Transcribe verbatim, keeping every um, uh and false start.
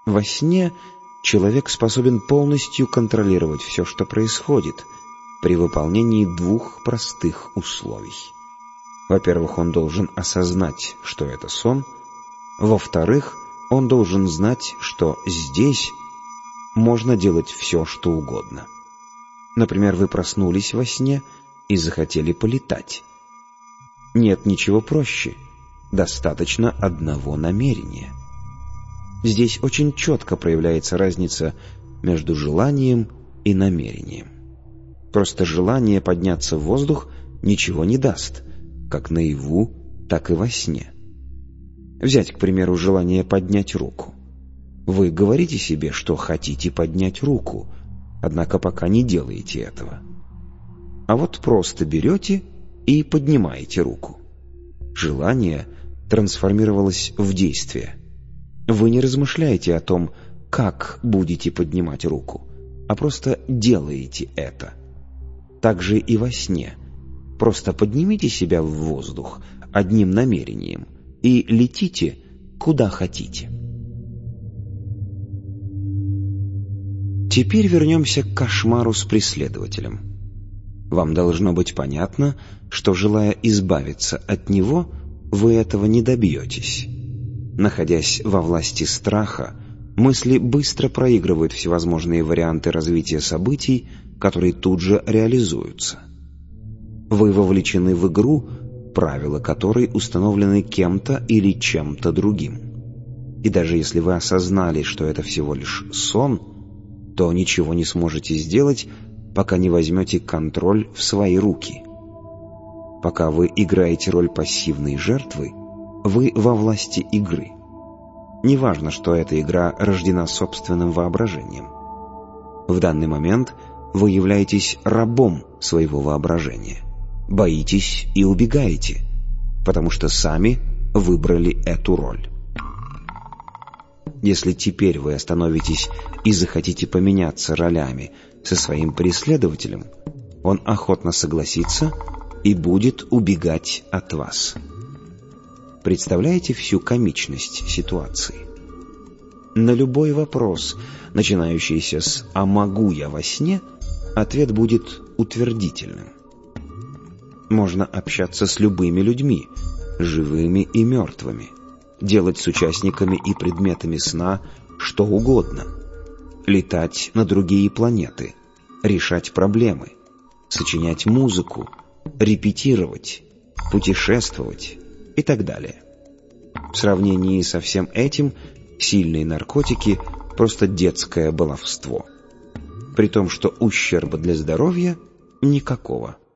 Во сне человек способен полностью контролировать все, что происходит, при выполнении двух простых условий. Во-первых, он должен осознать, что это сон. Во-вторых, он должен знать, что здесь можно делать все, что угодно. Например, вы проснулись во сне и захотели полетать. Нет ничего проще. Достаточно одного намерения. Здесь очень четко проявляется разница между желанием и намерением. Просто желание подняться в воздух ничего не даст, как наяву, так и во сне. Взять, к примеру, желание поднять руку. Вы говорите себе, что хотите поднять руку, однако пока не делаете этого. А вот просто берете и поднимаете руку. Желание трансформировалось в действие. Вы не размышляете о том, как будете поднимать руку, а просто делаете это. Так же и во сне. Просто поднимите себя в воздух одним намерением и летите куда хотите. Теперь вернемся к кошмару с преследователем. Вам должно быть понятно, что, желая избавиться от него, вы этого не добьетесь. Находясь во власти страха, мысли быстро проигрывают всевозможные варианты развития событий, которые тут же реализуются. Вы вовлечены в игру, правила которой установлены кем-то или чем-то другим. И даже если вы осознали, что это всего лишь сон, то ничего не сможете сделать, пока не возьмете контроль в свои руки. Пока вы играете роль пассивной жертвы, вы во власти игры. Неважно, что эта игра рождена собственным воображением. В данный момент вы являетесь рабом своего воображения, боитесь и убегаете, потому что сами выбрали эту роль. Если теперь вы остановитесь и захотите поменяться ролями со своим преследователем, он охотно согласится и будет убегать от вас. Представляете всю комичность ситуации? На любой вопрос, начинающийся с «а могу я во сне?», ответ будет утвердительным. Можно общаться с любыми людьми, живыми и мертвыми, делать с участниками и предметами сна что угодно, летать на другие планеты, решать проблемы, сочинять музыку, репетировать, путешествовать и так далее. В сравнении со всем этим сильные наркотики – просто детское баловство, при том, что ущерба для здоровья никакого.